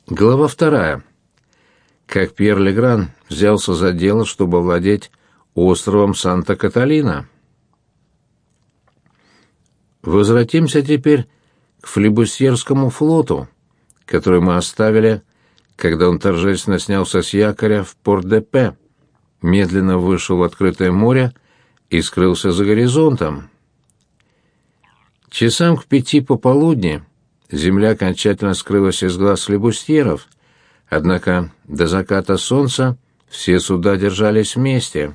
Глава 2. Как Пьер Легран взялся за дело, чтобы овладеть островом Санта-Каталина. Возвратимся теперь к флибустьерскому флоту, который мы оставили, когда он торжественно снялся с якоря в Порт-де-Пе, медленно вышел в открытое море и скрылся за горизонтом. Часам к 5 пополудни земля окончательно скрылась из глаз флибустьеров, однако до заката солнца все суда держались вместе.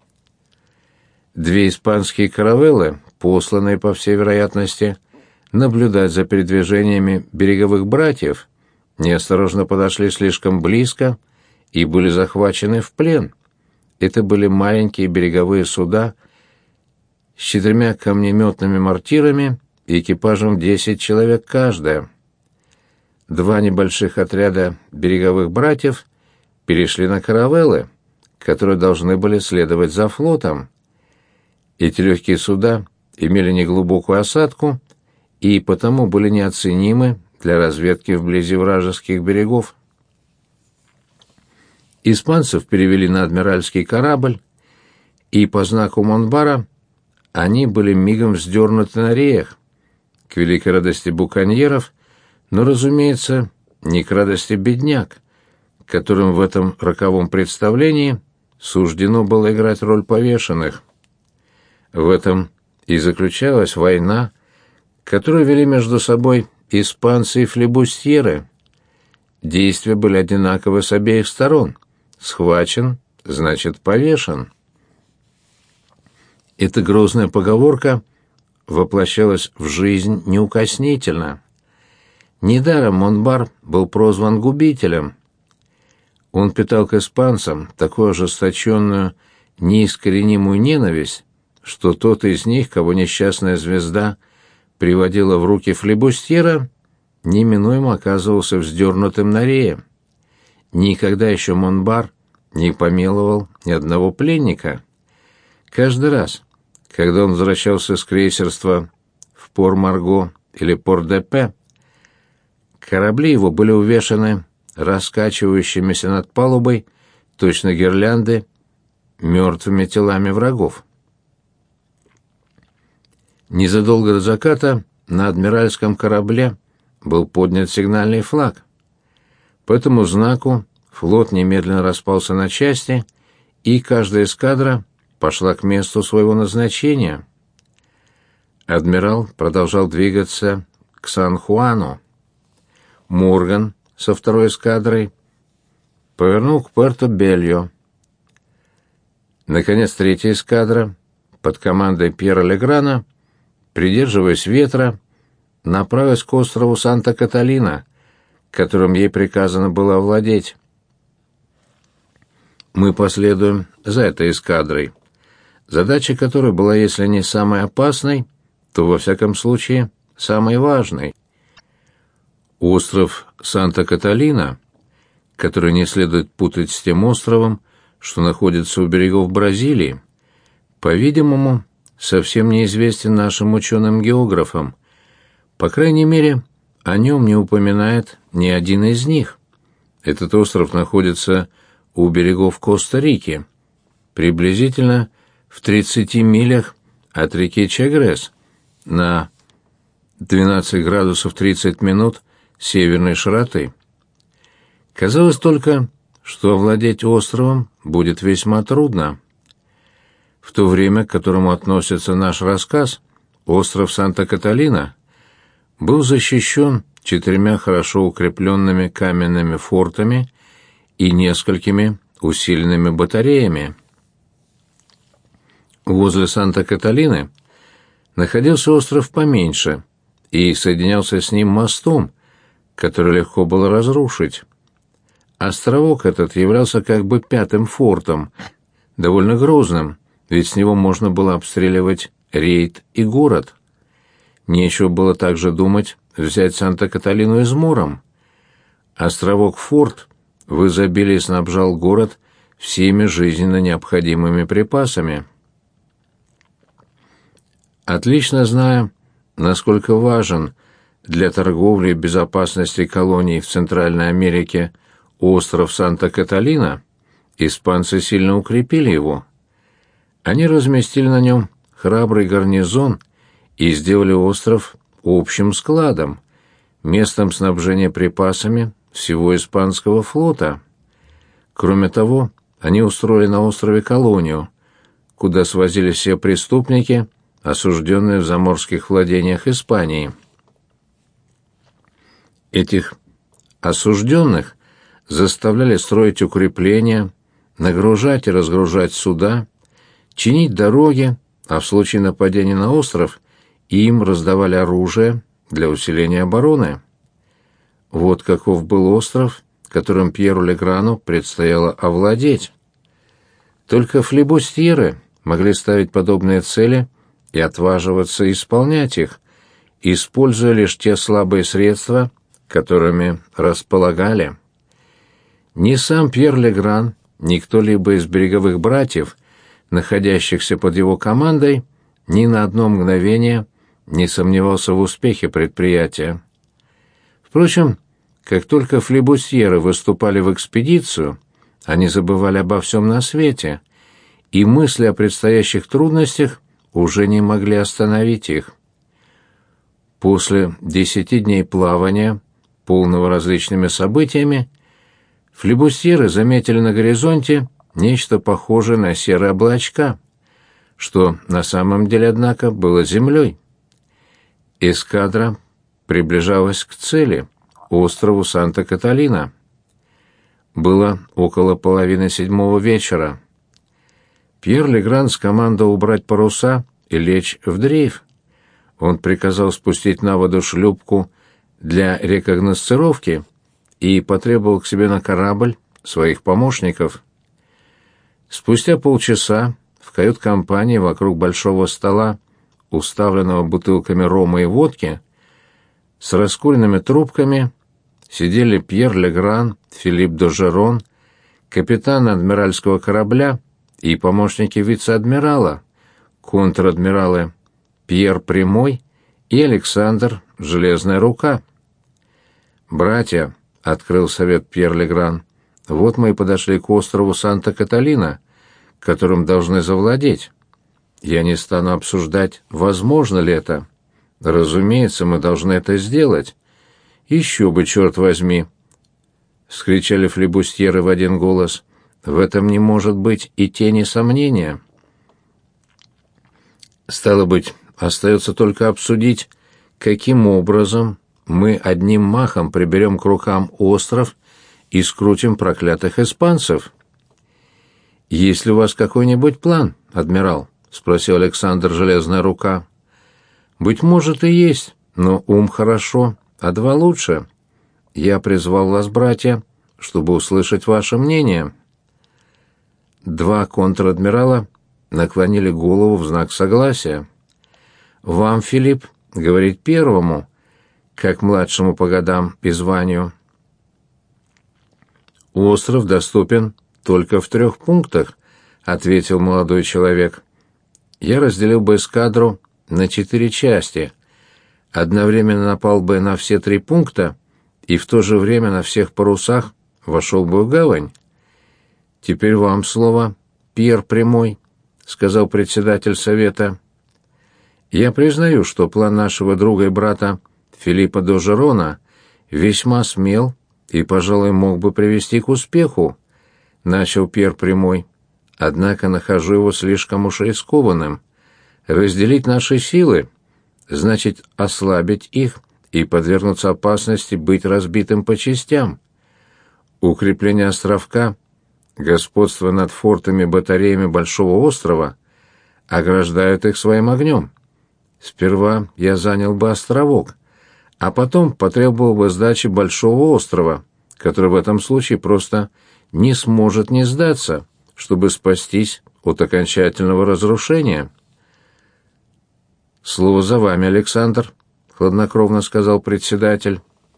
Две испанские каравеллы, посланные, по всей вероятности, наблюдать за передвижениями береговых братьев, неосторожно подошли слишком близко и были захвачены в плен. Это были маленькие береговые суда с 4 камнеметными мортирами и экипажем 10 человек каждая. 2 небольших отряда береговых братьев перешли на каравеллы, которые должны были следовать за флотом. Эти легкие суда имели неглубокую осадку и потому были неоценимы для разведки вблизи вражеских берегов. Испанцев перевели на адмиральский корабль, и по знаку Монбара они были мигом вздернуты на реях, к великой радости буконьеров, но, разумеется, не к радости бедняк, которым в этом роковом представлении суждено было играть роль повешенных. В этом и заключалась война, которую вели между собой испанцы и флибустьеры. Действия были одинаковы с обеих сторон. Схвачен, значит повешен. Эта грозная поговорка воплощалась в жизнь неукоснительно. Недаром Монбар был прозван губителем. Он питал к испанцам такую ожесточенную, неискоренимую ненависть, что тот из них, кого несчастная звезда приводила в руки флибустьера, неминуемо оказывался вздернутым на рее. Никогда еще Монбар не помиловал ни одного пленника. Каждый раз, когда он возвращался с крейсерства в Пор-Марго или Порт-де-Пе, корабли его были увешаны раскачивающимися над палубой, точно гирлянды, мертвыми телами врагов. Незадолго до заката на адмиральском корабле был поднят сигнальный флаг. По этому знаку флот немедленно распался на части, и каждая эскадра пошла к месту своего назначения. Адмирал продолжал двигаться к Сан-Хуану. Морган со 2-й эскадрой повернул к Пуэрто-Бельо. Наконец, 3-я эскадра под командой Пьера Леграна, придерживаясь ветра, направилась к острову Санта-Каталина, которым ей приказано было овладеть. Мы последуем за этой эскадрой, задача которой была, если не самой опасной, то, во всяком случае, самой важной. Остров Санта-Каталина, который не следует путать с тем островом, что находится у берегов Бразилии, по-видимому, совсем неизвестен нашим ученым-географам. По крайней мере, о нем не упоминает ни один из них. Этот остров находится у берегов Коста-Рики, приблизительно в 30 милях от реки Чагрес, на 12 градусов 30 минут северной широты. Казалось только, что овладеть островом будет весьма трудно. В то время, к которому относится наш рассказ, остров Санта-Каталина был защищен 4 хорошо укрепленными каменными фортами и несколькими усиленными батареями. Возле Санта-Каталины находился остров поменьше и соединялся с ним мостом, который легко было разрушить. Островок этот являлся как бы 5-м фортом, довольно грозным, ведь с него можно было обстреливать рейд и город. Нечего было также думать взять Санта-Каталину измором. Островок-форт в изобилии снабжал город всеми жизненно необходимыми припасами. Отлично зная, насколько важен для торговли и безопасности колоний в Центральной Америке остров Санта-Каталина, испанцы сильно укрепили его. Они разместили на нем храбрый гарнизон и сделали остров общим складом, местом снабжения припасами всего испанского флота. Кроме того, они устроили на острове колонию, куда свозились все преступники, осужденные в заморских владениях Испании. Этих осужденных заставляли строить укрепления, нагружать и разгружать суда, чинить дороги, а в случае нападения на остров им раздавали оружие для усиления обороны. Вот каков был остров, которым Пьеру Леграну предстояло овладеть. Только флибустьеры могли ставить подобные цели и отваживаться исполнять их, используя лишь те слабые средства, которыми располагали. Ни сам Пьер Легран, ни кто-либо из береговых братьев, находящихся под его командой, ни на одно мгновение не сомневался в успехе предприятия. Впрочем, как только флибустьеры выступали в экспедицию, они забывали обо всем на свете, и мысли о предстоящих трудностях уже не могли остановить их. После 10 дней плавания, полного различными событиями, флибустьеры заметили на горизонте нечто похожее на серые облачка, что на самом деле, однако, было землей. Эскадра приближалась к цели, острову Санта-Каталина. Было около 6:30 вечера. Пьер Легран скомандовал убрать паруса и лечь в дрейф. Он приказал спустить на воду шлюпку для рекогносцировки и потребовал к себе на корабль своих помощников. Спустя полчаса в кают-компании вокруг большого стола, уставленного бутылками рома и водки, с раскуренными трубками сидели Пьер Легран, Филипп Д'Ожерон, капитан адмиральского корабля и помощники вице-адмирала, контр-адмиралы Пьер Прямой и Александр Железная Рука. «Братья», — открыл совет Пьер Легран, — «вот мы и подошли к острову Санта-Каталина, которым должны завладеть. Я не стану обсуждать, возможно ли это. Разумеется, мы должны это сделать. Еще бы, черт возьми!» — вскричали флибустьеры в один голос. «В этом не может быть и тени сомнения». «Стало быть, остается только обсудить, каким образом мы одним махом приберем к рукам остров и скрутим проклятых испанцев». «Есть ли у вас какой-нибудь план, адмирал?» — спросил Александр Железная Рука. «Быть может, и есть, но ум хорошо, а два лучше. Я призвал вас, братья, чтобы услышать ваше мнение». Два контр-адмирала наклонили голову в знак согласия. «Вам, Филипп, говорить первому, как младшему по годам и званию. Остров доступен только в 3 пунктах», — ответил молодой человек. «Я разделил бы эскадру на 4 части, одновременно напал бы на все 3 пункта и в то же время на всех парусах вошел бы в гавань». «Теперь вам слово, Пьер Прямой», — сказал председатель совета. «Я признаю, что план нашего друга и брата Филиппа Д'Ожерона весьма смел и, пожалуй, мог бы привести к успеху», — начал Пьер Прямой. «Однако нахожу его слишком уж рискованным. Разделить наши силы значит ослабить их и подвергнуться опасности быть разбитым по частям. Укрепление островка, господство над фортами и батареями Большого острова ограждают их своим огнем. Сперва я занял бы островок, а потом потребовал бы сдачи Большого острова, который в этом случае просто не сможет не сдаться, чтобы спастись от окончательного разрушения». «Слово за вами, Александр», — хладнокровно сказал председатель.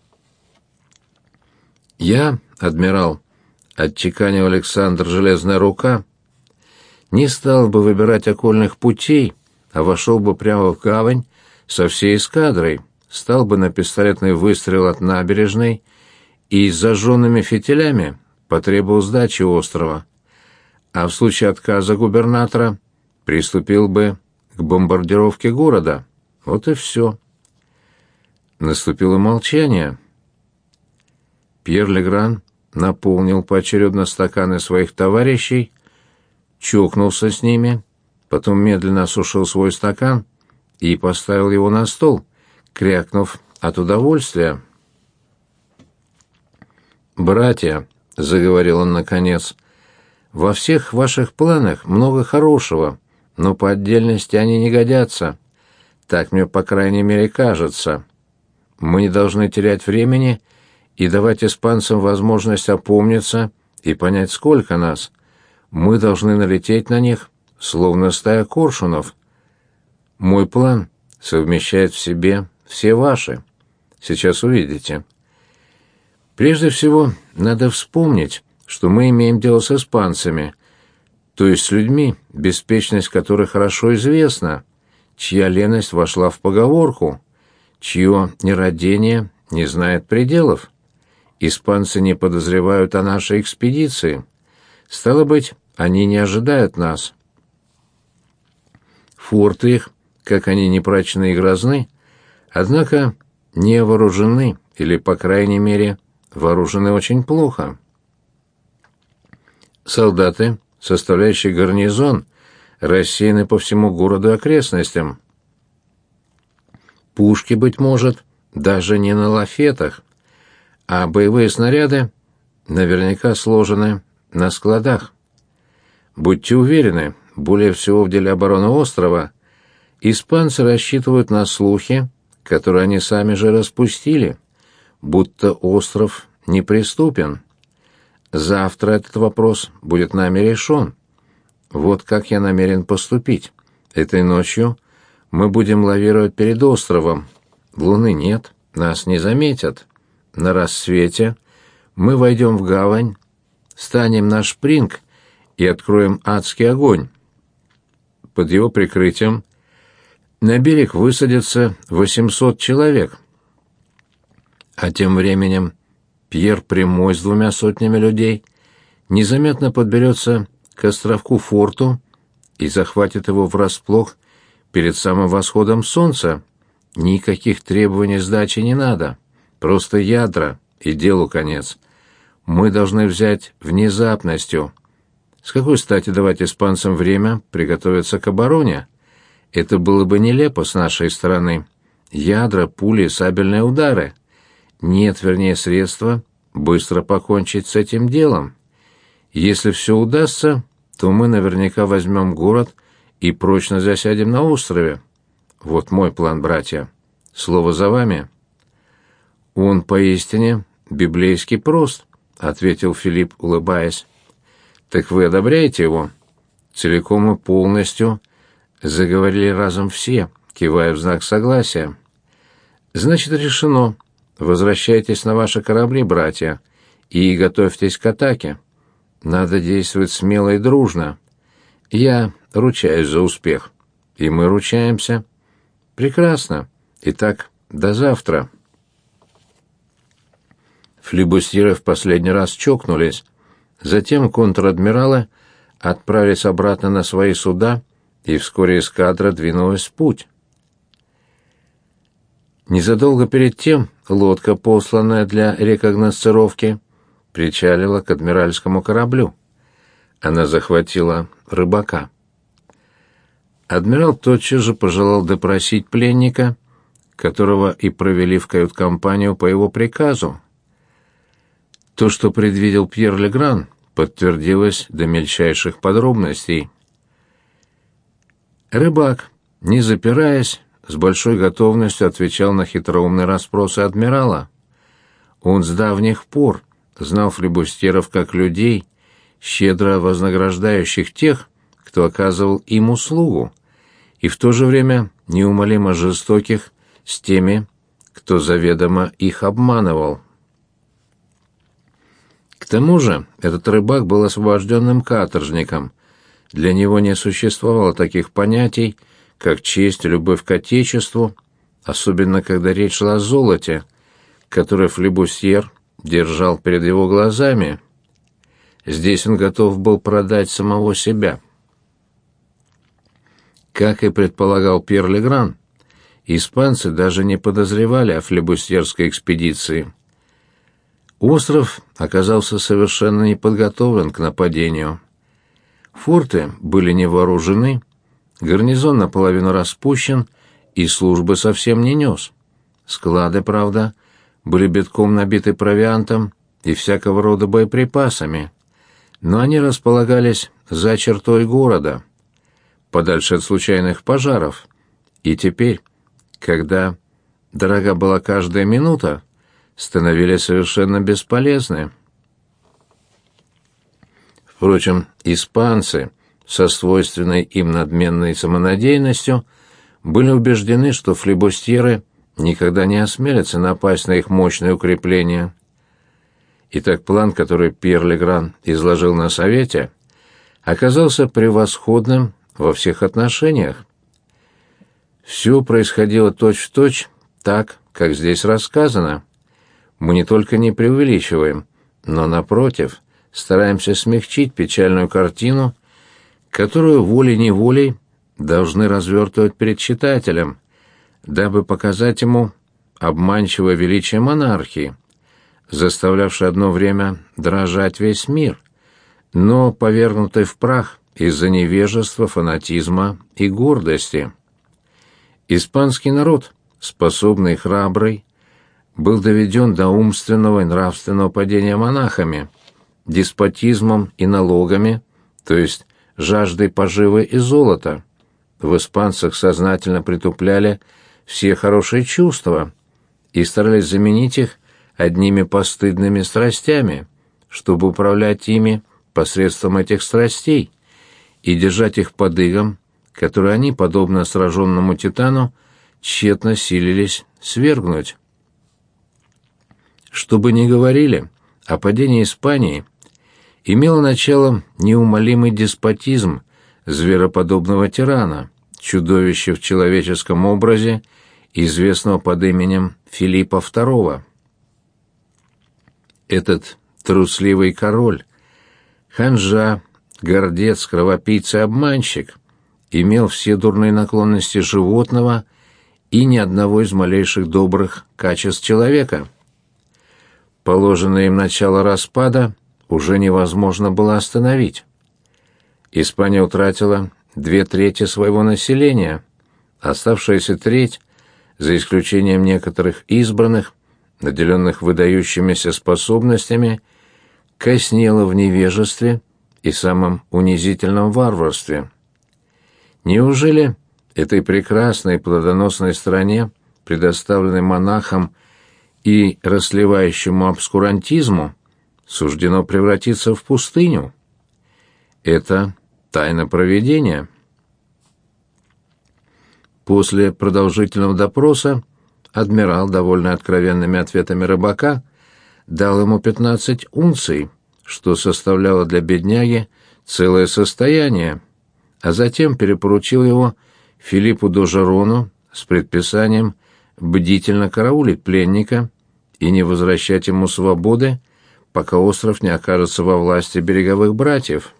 «Я, адмирал», — отчеканил Александр Железная Рука, — «не стал бы выбирать окольных путей, а вошел бы прямо в гавань со всей эскадрой, стал бы на пистолетный выстрел от набережной и с зажженными фитилями потребовал сдачи острова, а в случае отказа губернатора приступил бы к бомбардировке города. Вот и все. Наступило молчание. Пьер Легран наполнил поочередно стаканы своих товарищей, чокнулся с ними, потом медленно осушил свой стакан и поставил его на стол, крякнув от удовольствия. «Братья», — заговорил он наконец, — «во всех ваших планах много хорошего, но по отдельности они не годятся. Так мне, по крайней мере, кажется. Мы не должны терять времени и давать испанцам возможность опомниться и понять, сколько нас. Мы должны налететь на них, словно стая коршунов. Мой план совмещает в себе все ваши. Сейчас увидите. Прежде всего, надо вспомнить, что мы имеем дело с испанцами, то есть с людьми, беспечность которых хорошо известна, чья леность вошла в поговорку, чье нерадение не знает пределов. Испанцы не подозревают о нашей экспедиции. Стало быть, они не ожидают нас. Форты их, как они не прочны и грозны, однако не вооружены, или, по крайней мере, вооружены очень плохо. Солдаты, составляющие гарнизон, рассеяны по всему городу и окрестностям. Пушки, быть может, даже не на лафетах, а боевые снаряды наверняка сложены на складах. Будьте уверены, более всего в деле обороны острова испанцы рассчитывают на слухи, которые они сами же распустили, будто остров неприступен. Завтра этот вопрос будет нами решен. Вот как я намерен поступить. Этой ночью мы будем лавировать перед островом. Луны нет, нас не заметят. На рассвете мы войдем в гавань, станем на шпринг и откроем адский огонь. Под его прикрытием на берег высадятся 800 человек. А тем временем Пьер Прямой с 200 людей незаметно подберется к островку-форту и захватит его врасплох перед самым восходом солнца. Никаких требований сдачи не надо, просто ядра и делу конец. Мы должны взять внезапностью. С какой стати давать испанцам время приготовиться к обороне? Это было бы нелепо с нашей стороны. Ядра, пули, сабельные удары. Нет, вернее, средства быстро покончить с этим делом. Если все удастся, то мы наверняка возьмем город и прочно засядем на острове. Вот мой план, братья. Слово за вами. Он поистине библейски прост, ответил Филипп, улыбаясь. Так вы одобряете его? Целиком и полностью, заговорили разом все, кивая в знак согласия. Значит, решено. Возвращайтесь на ваши корабли, братья, и готовьтесь к атаке. Надо действовать смело и дружно. Я ручаюсь за успех. И мы ручаемся. Прекрасно. Итак, до завтра. Флибустьеры в последний раз чокнулись. Затем контр-адмиралы отправились обратно на свои суда, и вскоре эскадра двинулась в путь. Незадолго перед тем лодка, посланная для рекогносцировки, причалила к адмиральскому кораблю. Она захватила рыбака. Адмирал тотчас же пожелал допросить пленника, которого и провели в кают-компанию по его приказу. То, что предвидел Пьер Легран, подтвердилось до мельчайших подробностей. Рыбак, не запираясь, с большой готовностью отвечал на хитроумные расспросы адмирала. Он с давних пор знал флибустьеров как людей, щедро вознаграждающих тех, кто оказывал им услугу, и в то же время неумолимо жестоких с теми, кто заведомо их обманывал. К тому же этот рыбак был освобожденным каторжником. Для него не существовало таких понятий, как честь и любовь к отечеству, особенно когда речь шла о золоте, которое флебустьер держал перед его глазами. Здесь он готов был продать самого себя. Как и предполагал Пьер Легран, испанцы даже не подозревали о флебустьерской экспедиции. Остров оказался совершенно не подготовлен к нападению. Форты были не вооружены, гарнизон наполовину распущен и службы совсем не нес. Склады, правда, были битком набиты провиантом и всякого рода боеприпасами, но они располагались за чертой города, подальше от случайных пожаров, и теперь, когда дорога была каждая минута, становились совершенно бесполезны. Впрочем, испанцы, со свойственной им надменной самонадеянностью, были убеждены, что флибустьеры никогда не осмелятся напасть на их мощные укрепления. Итак, план, который Пьер Легран изложил на совете, оказался превосходным во всех отношениях. Все происходило точь-в-точь так, как здесь рассказано. Мы не только не преувеличиваем, но, напротив, стараемся смягчить печальную картину, которую волей-неволей должны развертывать перед читателем, дабы показать ему обманчивое величие монархии, заставлявшей одно время дрожать весь мир, но повергнутой в прах из-за невежества, фанатизма и гордости. Испанский народ, способный и храбрый, был доведен до умственного и нравственного падения монахами, деспотизмом и налогами, то есть жаждой поживы и золота. В испанцах сознательно притупляли все хорошие чувства и старались заменить их одними постыдными страстями, чтобы управлять ими посредством этих страстей и держать их под игом, которые они, подобно сраженному титану, тщетно силились свергнуть. Что бы ни говорили, о падении Испании имело начало неумолимый деспотизм звероподобного тирана, чудовища в человеческом образе, известного под именем Филиппа II. Этот трусливый король, ханжа, гордец, кровопийца и обманщик, имел все дурные наклонности животного и ни одного из малейших добрых качеств человека. Положенное им начало распада уже невозможно было остановить. Испания утратила 2/3 своего населения, оставшаяся треть, за исключением некоторых избранных, наделенных выдающимися способностями, коснела в невежестве и самом унизительном варварстве. Неужели этой прекрасной плодоносной стране, предоставленной монахам и расливающему обскурантизму, суждено превратиться в пустыню? Это тайна провидения. После продолжительного допроса адмирал, довольно откровенными ответами рыбака, дал ему 15 унций, что составляло для бедняги целое состояние, а затем перепоручил его Филиппу Д'Ожерону с предписанием бдительно караулить пленника и не возвращать ему свободы, пока остров не окажется во власти береговых братьев.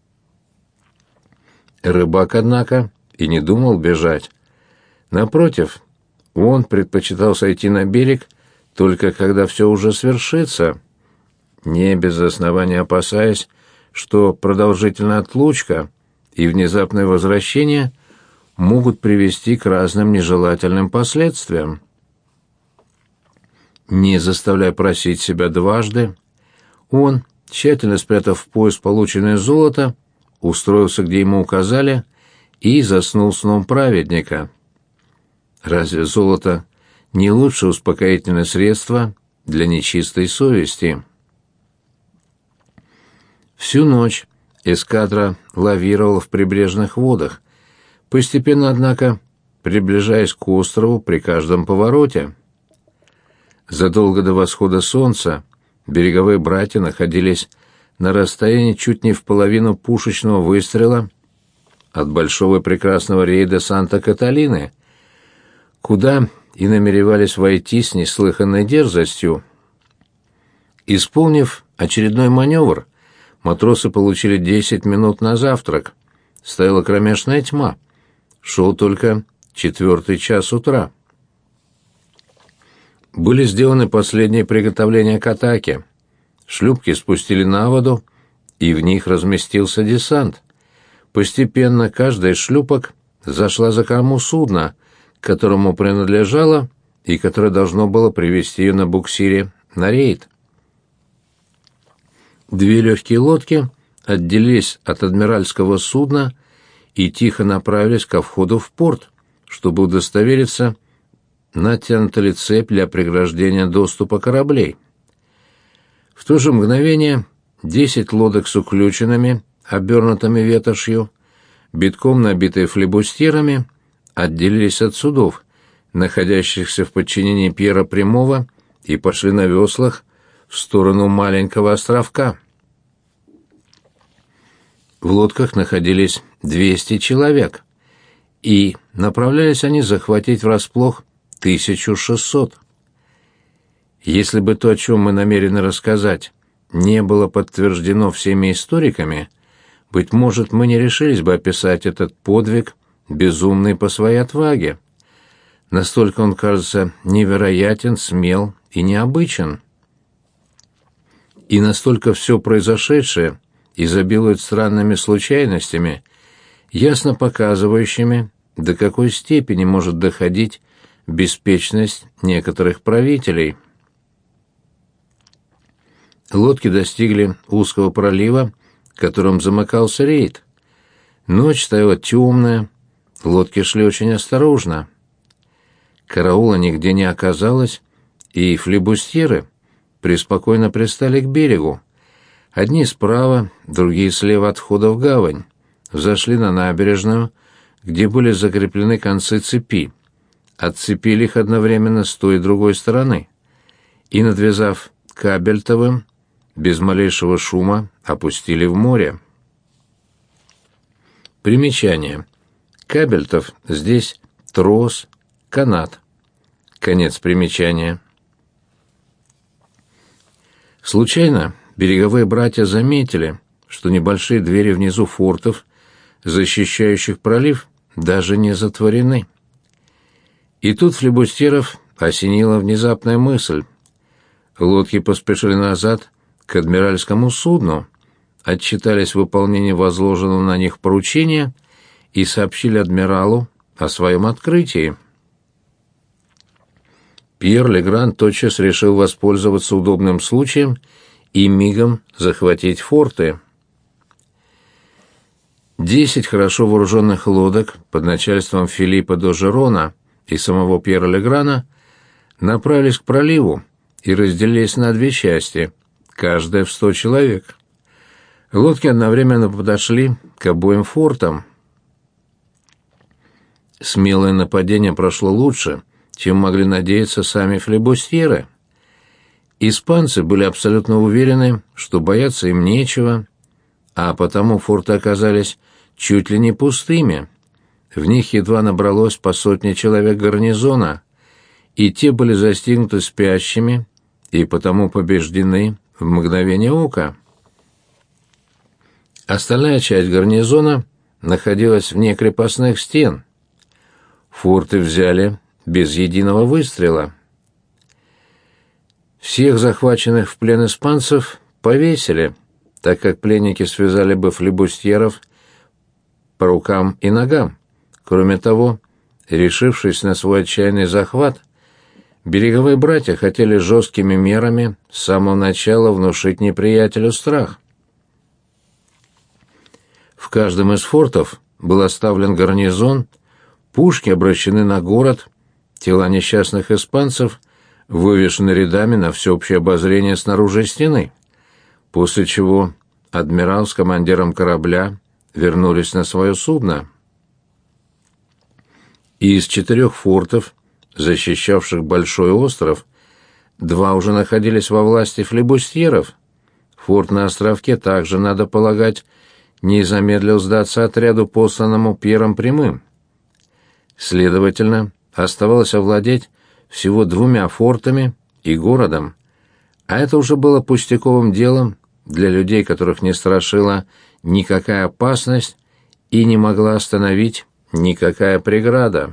Рыбак, однако, и не думал бежать. Напротив, он предпочитал сойти на берег только когда все уже свершится, не без основания опасаясь, что продолжительная отлучка и внезапное возвращение могут привести к разным нежелательным последствиям. Не заставляя просить себя дважды, он, тщательно спрятав в пояс полученное золото, устроился, где ему указали, и заснул сном праведника. Разве золото не лучшее успокоительное средство для нечистой совести? Всю ночь эскадра лавировала в прибрежных водах, постепенно, однако, приближаясь к острову при каждом повороте. Задолго до восхода солнца береговые братья находились на расстоянии чуть не в половину пушечного выстрела от большого и прекрасного рейда Санта-Каталины, куда и намеревались войти с неслыханной дерзостью. Исполнив очередной маневр, матросы получили 10 минут на завтрак. Стояла кромешная тьма. Шел только 4 час утра. Были сделаны последние приготовления к атаке. Шлюпки спустили на воду, и в них разместился десант. Постепенно каждая из шлюпок зашла за корму судна, которому принадлежало и которое должно было привезти ее на буксире на рейд. 2 легкие лодки отделились от адмиральского судна и тихо направились ко входу в порт, чтобы удостовериться, натянута ли цепь для преграждения доступа кораблей. В то же мгновение 10 лодок с уключенными, обернутыми ветошью, битком набитые флебустьерами, отделились от судов, находящихся в подчинении Пьера Прямого, и пошли на веслах в сторону маленького островка. В лодках находились 200 человек, и направлялись они захватить врасплох 1600. Если бы то, о чем мы намерены рассказать, не было подтверждено всеми историками, быть может, мы не решились бы описать этот подвиг, безумный по своей отваге. Настолько он кажется невероятен, смел и необычен. И настолько все произошедшее изобилует странными случайностями, ясно показывающими, до какой степени может доходить беспечность некоторых правителей. Лодки достигли узкого пролива, которым замыкался рейд. Ночь стояла темная, лодки шли очень осторожно. Караула нигде не оказалось, и флебустьеры преспокойно пристали к берегу. Одни справа, другие слева от входа в гавань. Взошли на набережную, где были закреплены концы цепи. Отцепили их одновременно с той и другой стороны. И, надвязав кабельтовым, без малейшего шума опустили в море. Примечание. Кабельтов здесь трос, канат. Конец примечания. Случайно береговые братья заметили, что небольшие двери внизу фортов, защищающих пролив, даже не затворены. И тут флебустьеров осенила внезапная мысль. Лодки поспешили назад к адмиральскому судну, отчитались в выполнении возложенного на них поручения и сообщили адмиралу о своем открытии. Пьер Легран тотчас решил воспользоваться удобным случаем и мигом захватить форты. 10 хорошо вооруженных лодок под начальством Филиппа Д'Ожерона и самого Пьера Леграна направились к проливу и разделились на 2 части, каждая в 100 человек. Лодки одновременно подошли к обоим фортам. Смелое нападение прошло лучше, чем могли надеяться сами флебустьеры. Испанцы были абсолютно уверены, что бояться им нечего, а потому форты оказались чуть ли не пустыми. В них едва набралось по 100 человек гарнизона, и те были застигнуты спящими и потому побеждены в мгновение ока. Остальная часть гарнизона находилась вне крепостных стен. Форты взяли без единого выстрела. Всех захваченных в плен испанцев повесили, так как пленники связали бы флебустьеров по рукам и ногам. Кроме того, решившись на свой отчаянный захват, береговые братья хотели жесткими мерами с самого начала внушить неприятелю страх. В каждом из фортов был оставлен гарнизон, пушки обращены на город, тела несчастных испанцев вывешены рядами на всеобщее обозрение снаружи стены, после чего адмирал с командиром корабля вернулись на свое судно. И из 4 фортов, защищавших большой остров, 2 уже находились во власти флебустьеров. Форт на островке также, надо полагать, не замедлил сдаться отряду, посланному Пьером Прямым. Следовательно, оставалось овладеть всего 2 фортами и городом, а это уже было пустяковым делом для людей, которых не страшила никакая опасность и не могла остановить никакая преграда.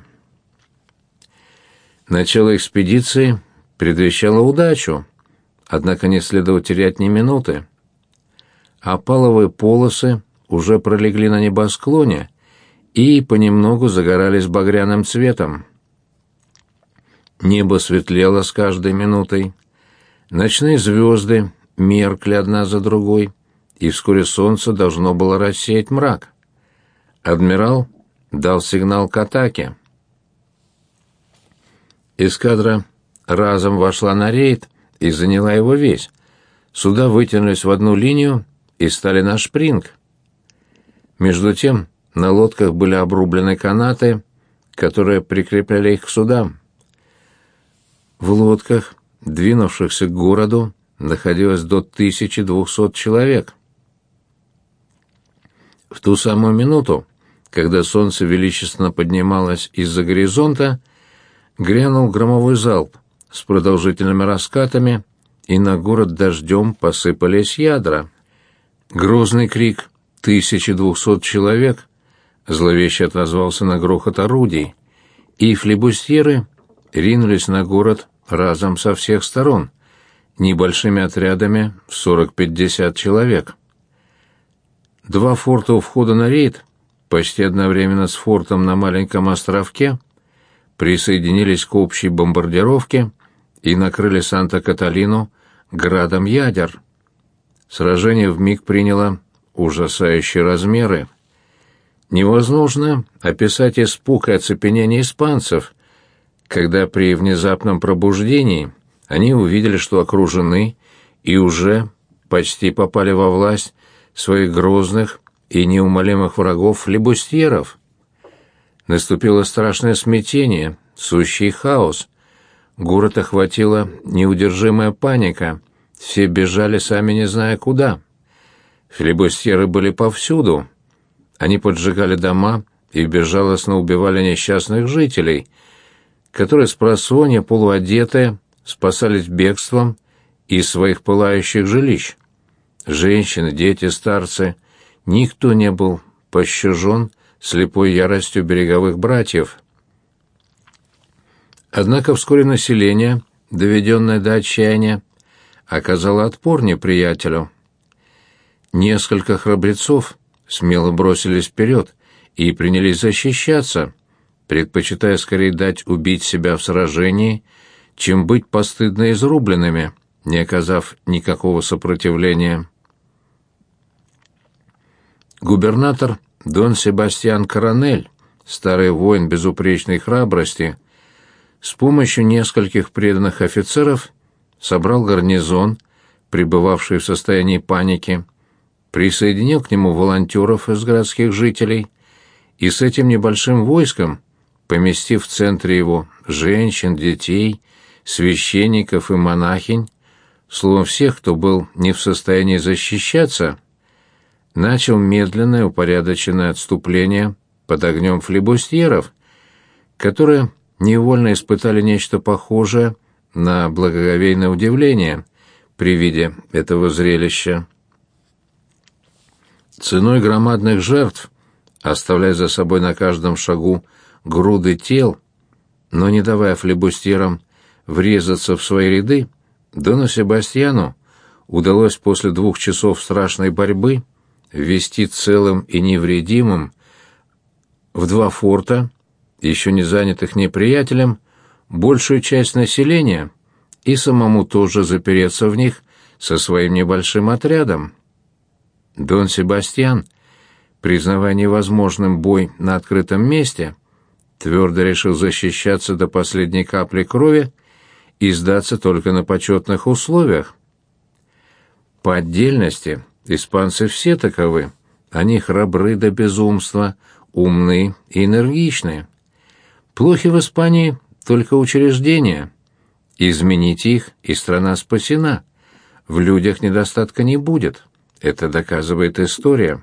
Начало экспедиции предвещало удачу, однако не следовало терять ни минуты. Опаловые полосы уже пролегли на небосклоне и понемногу загорались багряным цветом. Небо светлело с каждой минутой. Ночные звезды меркли одна за другой, и вскоре солнце должно было рассеять мрак. Адмирал дал сигнал к атаке. Эскадра разом вошла на рейд и заняла его весь. Суда вытянулись в одну линию и стали на шпринг. Между тем на лодках были обрублены канаты, которые прикрепляли их к судам. В лодках, двинувшихся к городу, находилось до 1200 человек. В ту самую минуту, когда солнце величественно поднималось из-за горизонта, грянул громовой залп с продолжительными раскатами, и на город дождем посыпались ядра. Грозный крик 1200 человек зловеще отозвался на грохот орудий, и флибустьеры ринулись на город разом со всех сторон, небольшими отрядами в 40-50 человек. 2 форта у входа на рейд, почти одновременно с фортом на маленьком островке, присоединились к общей бомбардировке и накрыли Санта-Каталину градом ядер. Сражение вмиг приняло ужасающие размеры. Невозможно описать испуг и оцепенение испанцев, когда при внезапном пробуждении они увидели, что окружены и уже почти попали во власть своих грозных и неумолимых врагов флибустьеров. Наступило страшное смятение, сущий хаос. Город охватила неудержимая паника, все бежали, сами не зная куда. Флибустьеры были повсюду. Они поджигали дома и безжалостно убивали несчастных жителей, которые спросонья, полуодетые, спасались бегством из своих пылающих жилищ. Женщины, дети, старцы — никто не был пощажен слепой яростью береговых братьев. Однако вскоре население, доведенное до отчаяния, оказало отпор неприятелю. Несколько храбрецов смело бросились вперед и принялись защищаться, предпочитая скорее дать убить себя в сражении, чем быть постыдно изрубленными, не оказав никакого сопротивления. Губернатор Дон Себастьян Коронель, старый воин безупречной храбрости, с помощью нескольких преданных офицеров собрал гарнизон, пребывавший в состоянии паники, присоединил к нему волонтеров из городских жителей и с этим небольшим войском, поместив в центре его женщин, детей, священников и монахинь, словом всех, кто был не в состоянии защищаться, начал медленное упорядоченное отступление под огнем флибустьеров, которые невольно испытали нечто похожее на благоговейное удивление при виде этого зрелища. Ценой громадных жертв, оставляя за собой на каждом шагу груды тел, но не давая флибустьерам врезаться в свои ряды, Дону Себастьяну удалось после 2 часов страшной борьбы ввести целым и невредимым в 2 форта, еще не занятых неприятелем, большую часть населения и самому тоже запереться в них со своим небольшим отрядом. Дон Себастьян, признавая невозможным бой на открытом месте, твердо решил защищаться до последней капли крови и сдаться только на почетных условиях. По отдельности испанцы все таковы. Они храбры до безумства, умны и энергичны. Плохи в Испании только учреждения. Измените их, и страна спасена. В людях недостатка не будет. Это доказывает история.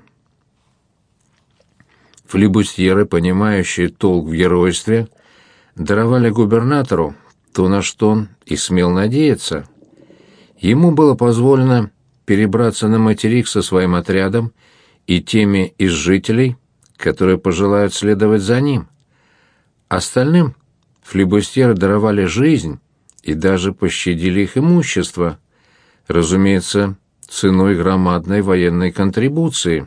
Флибустьеры, понимающие толк в геройстве, даровали губернатору то, на что он и смел надеяться. Ему было позволено перебраться на материк со своим отрядом и теми из жителей, которые пожелают следовать за ним. Остальным флибустьеры даровали жизнь и даже пощадили их имущество, разумеется, ценой громадной военной контрибуции.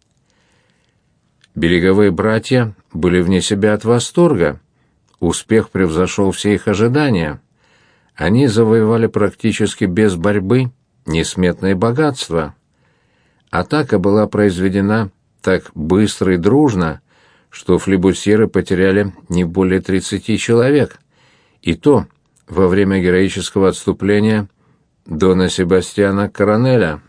Береговые братья были вне себя от восторга. Успех превзошел все их ожидания. Они завоевали практически без борьбы несметные богатства. Атака была произведена так быстро и дружно, что флибустьеры потеряли не более 30 человек, и то во время героического отступления дона Себастьяна Коронеля.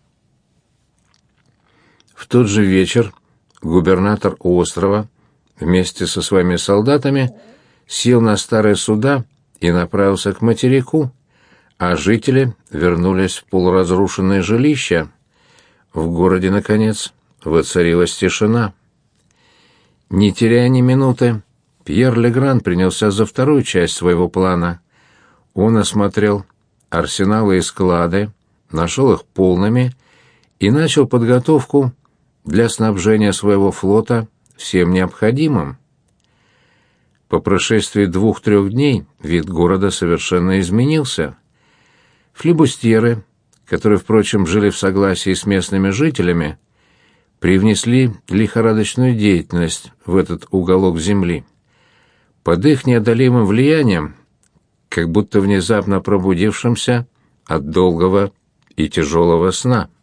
В тот же вечер губернатор острова вместе со своими солдатами сел на старые суда и направился к материку, а жители вернулись в полуразрушенные жилища. В городе, наконец, воцарилась тишина. Не теряя ни минуты, Пьер Легран принялся за вторую часть своего плана. Он осмотрел арсеналы и склады, нашел их полными и начал подготовку для снабжения своего флота всем необходимым. По прошествии 2-3 дней вид города совершенно изменился. Флибустьеры, которые, впрочем, жили в согласии с местными жителями, привнесли лихорадочную деятельность в этот уголок земли. Под их неодолимым влиянием, как будто внезапно пробудившимся от долгого и тяжелого сна.